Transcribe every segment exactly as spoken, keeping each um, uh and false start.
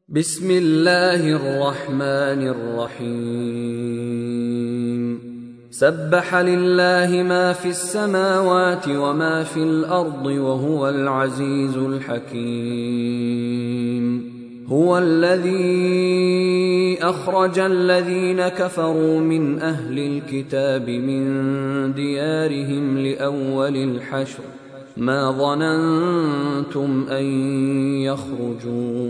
بسم الله الرحمن الرحيم سبح لله ما في السماوات وما في الأرض وهو العزيز الحكيم هو الذي أخرج الذين كفروا من أهل الكتاب من ديارهم لأول الحشر ما ظننتم أن يخرجوا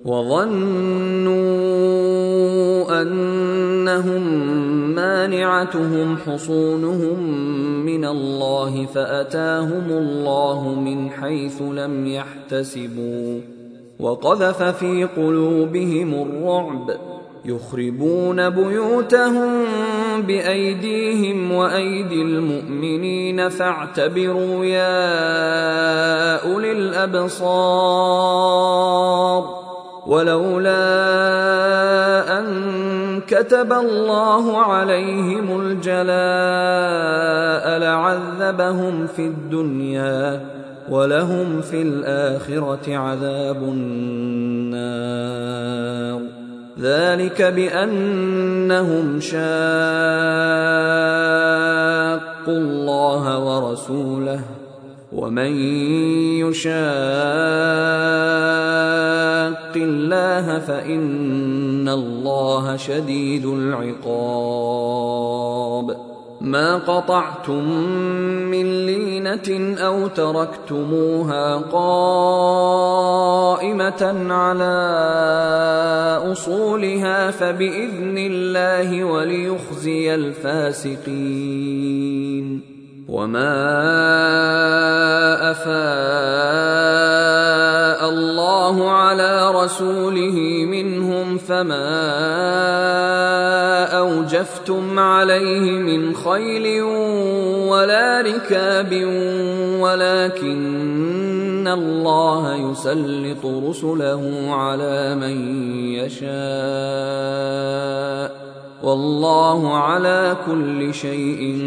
وظنوا أنهم مانعتهم حصونهم من الله فأتاهم الله من حيث لم يحتسبوا وقذف في قلوبهم الرعب يخربون بيوتهم بأيديهم وأيدي المؤمنين فاعتبروا يا أولي الأبصار ولولا أن كتب الله عليهم الجلاء لعذبهم في الدنيا ولهم في الآخرة عذاب النار ذلك بأنهم شاقوا الله ورسوله ومن يشاق الله فإن الله شديد العقاب ما قطعتم من لينة أو تركتموها قائمة على أصولها فبإذن الله وليخزي الفاسقين وما أفاء الله على رسوله منهم فما أوجفتم عليه من خيل ولا ركاب ولكن الله يسلط رسله على من يشاء والله على كل شيء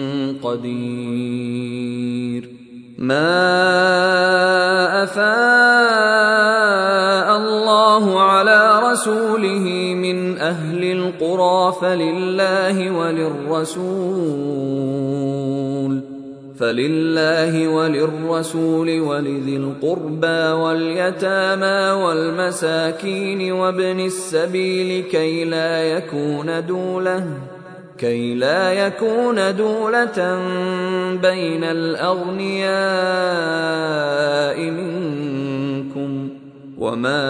قدير ما أفاء الله على رسوله من أهل القرى فلله وللرسول فلله وللرسول ولذي القربى واليتامى والمساكين وابن السبيل كي لا يكون دولة كي لا يكون دولة بين الأغنياء منكم وما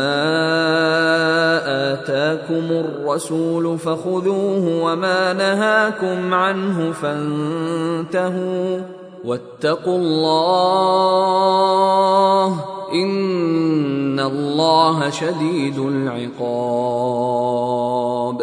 آتاكم الرسول فخذوه وما نهاكم عنه فانتهوا واتقوا الله إن الله شديد العقاب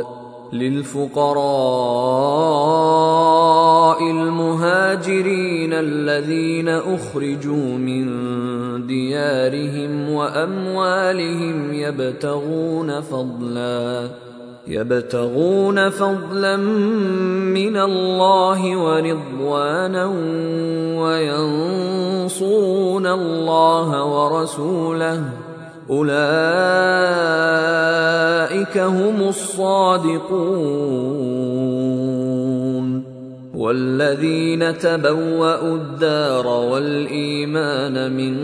للفقراء المهاجرين الذين أخرجوا من ديارهم وأموالهم يبتغون فضلا يبتغون فضلا من الله ورضوانا وينصرون الله ورسوله أولئك هم الصادقون والذين تبوأوا الدار والإيمان من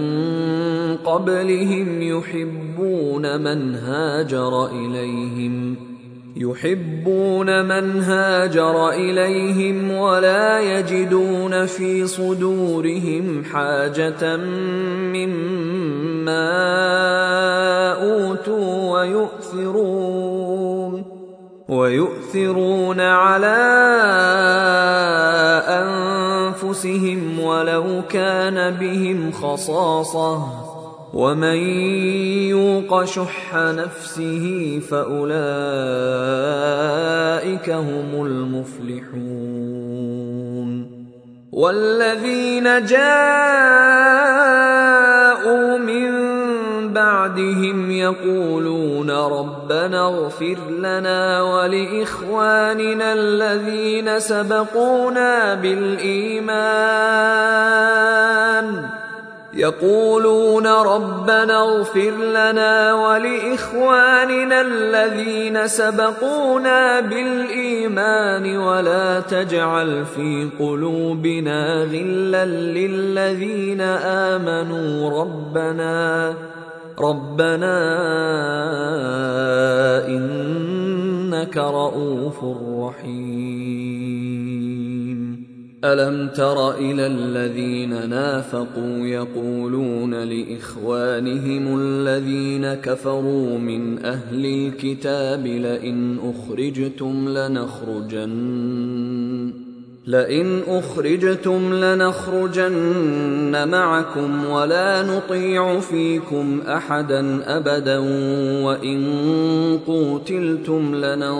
قبلهم يحبون من هاجر إليهم يحبون من هاجر إليهم ولا يجدون في صدورهم حاجة مما أوتوا ويؤثرون ويؤثرون على أنفسهم ولو كان بهم خصاصة ومن يوق شح نفسه فأولئك هم المفلحون والذين جاءوا من بعدهم يقولون ربنا اغفر لنا ولإخواننا الذين سبقونا بالإيمان يقولون ربنا اغفر لنا ولإخواننا الذين سبقونا بالإيمان ولا تجعل في قلوبنا غلا للذين آمنوا ربنا ربنا إنك رؤوف رحيم. ألم تر إلى الذين نافقوا يقولون لإخوانهم الذين كفروا من أهل الكتاب لئن أخرجتم لنخرجن لئن أخرجتم لنخرجن معكم ولا نطيع فيكم أحدا أبدا وإن قوتلتم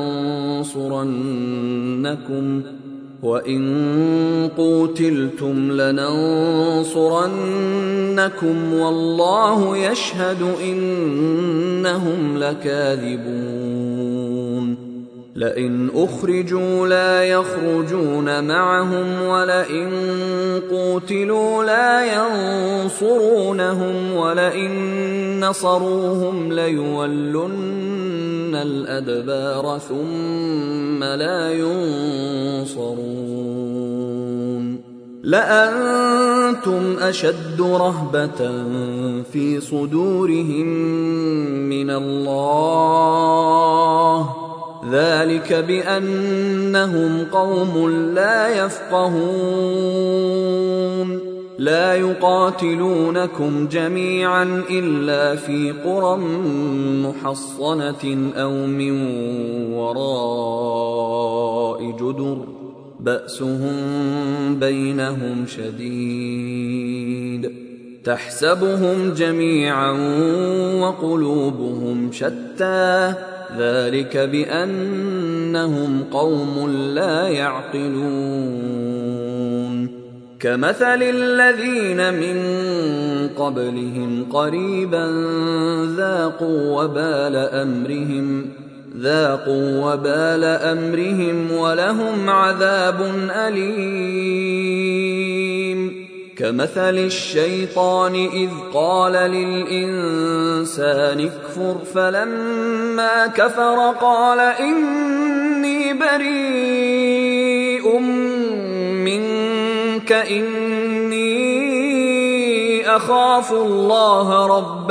لننصرنكم وإن قوتلتم لننصرنكم والله يشهد إنهم لكاذبون. لئن أخرجوا لا يخرجون معهم ولئن قوتلوا لا ينصرونهم ولئن نصروهم ليولن الأدبار ثم لا ينصرون. لأنتم أشد رهبة في صدورهم من الله ذلك بأنهم قوم لا يفقهون. لا يقاتلونكم جميعا إلا في قرى محصنة أو من وراء جدر بأسهم بينهم شديد تحسبهم جميعا وقلوبهم شتى ذلك بأنهم قوم لا يعقلون. كمثل الذين من قبلهم قريبا ذاقوا وبال أمرهم ذاقوا وبال أمرهم ولهم عذاب أليم. كمثل الشيطان إذ قال للإنسان اكفر فلما كفر قال إني بريء منك إني أخاف الله رب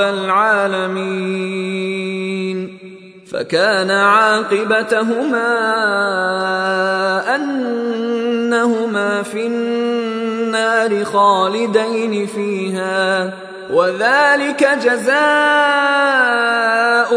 العالمين. فكان عاقبتهما أنهما في النار خالدين فيها وذلك جزاء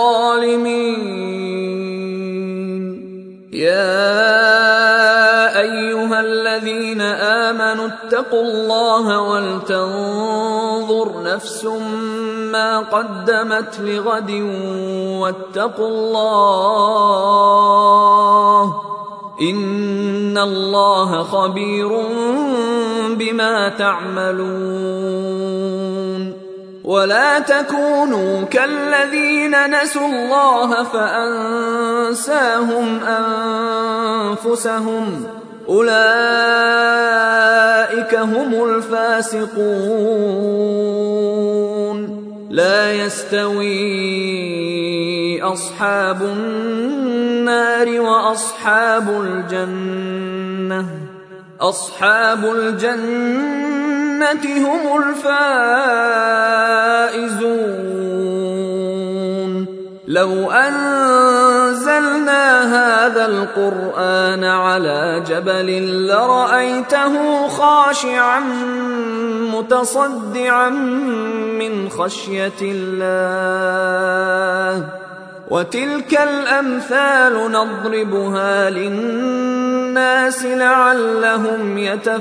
الظالمين. يا أيها الذين آمنوا اتقوا الله ولتنظر نفس ما قدمت لغد واتقوا الله إن الله خبير بما تعملون. ولا تكونوا كالذين نسوا الله فأنساهم أنفسهم أولئك هم الفاسقون. لا يستوي أصحاب النار وأصحاب الجنة أصحاب الجنة هم الفائزون. لو أنزلنا هذا القرآن على جبل لرأيته خاشعا متصدعا من خشية الله. وتلك الأمثال نضربها للناس لعلهم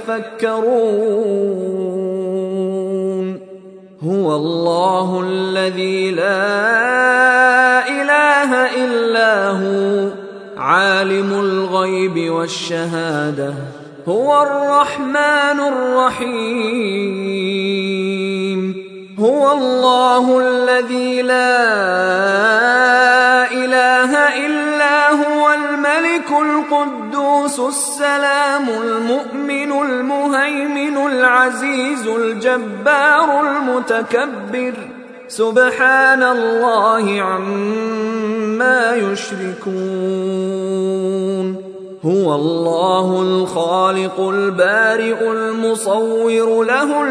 يتفكرون. هو الله الذي لا إله إلا هو عالم الغيب والشهادة هو الرحمن الرحيم. هو الله الذي لا إله إلا هو الملك القدوس القدوس السلام المؤمن المهيمن العزيز الجبار المتكبر سبحان الله عما يشركون هو الله الخالق البارئ المصور له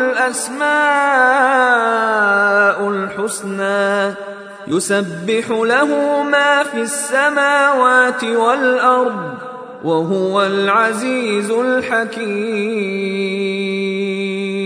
الأسماء الحسنى يسبح له ما في السماوات والأرض وهو العزيز الحكيم